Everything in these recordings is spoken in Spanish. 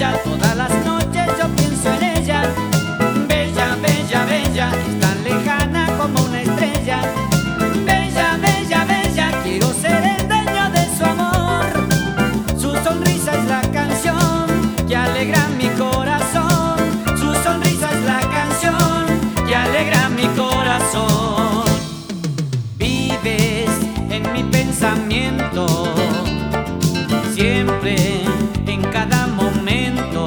bella, todas las noches yo pienso en ella. Bella, bella, bella, es tan lejana como una estrella. Bella, bella, bella, quiero ser el dueño de su amor. Su sonrisa es la canción que alegra mi corazón. Su sonrisa es la canción que alegra mi corazón. Vives en mi pensamiento, siempre, en cada momento.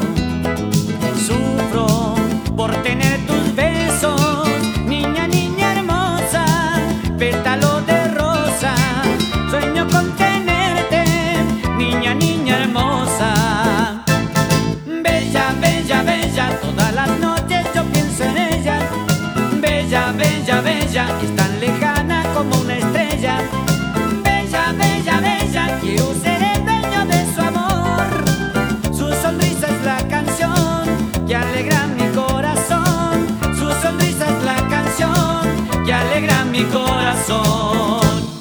Sufro por tener tus besos, niña, niña hermosa, pétalo de rosa. Sueño con tenerte, niña, niña hermosa. Bella, bella, bella, todas las noches yo pienso en ella. Bella, bella, bella, es tan lejana como una estrella. Bella, bella, bella, quiero ser el dueño de su amor. Su sonrisa es la canción que alegra mi corazón. Su sonrisa es la canción que alegra mi corazón.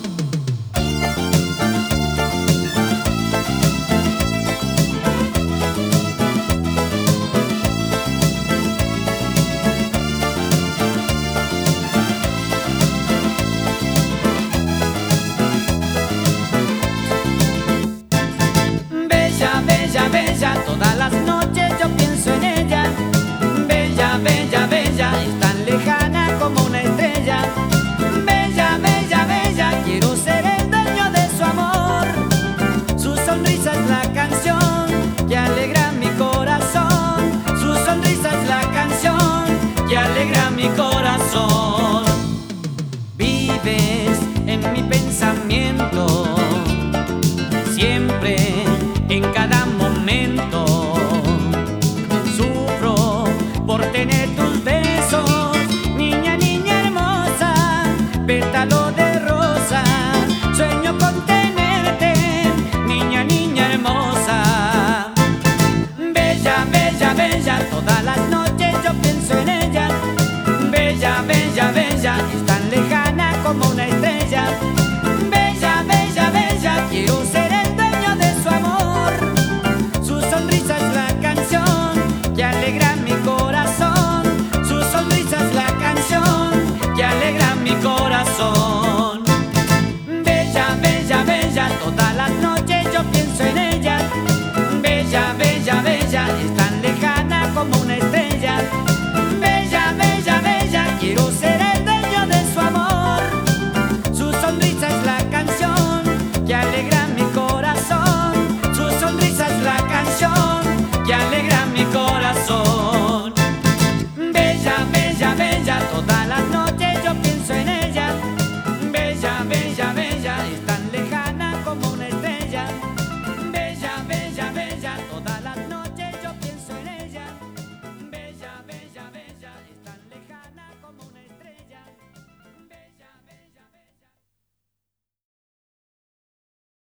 Bella, bella, bella, todas las noches yo pienso en ella. Bella, bella, bella, es tan lejana como una estrella. Bella, bella, bella, quiero ser el dueño de su amor. Su sonrisa es la canción que alegra mi corazón. Su sonrisa es la canción que alegra mi corazón. Vives en mi pensamiento,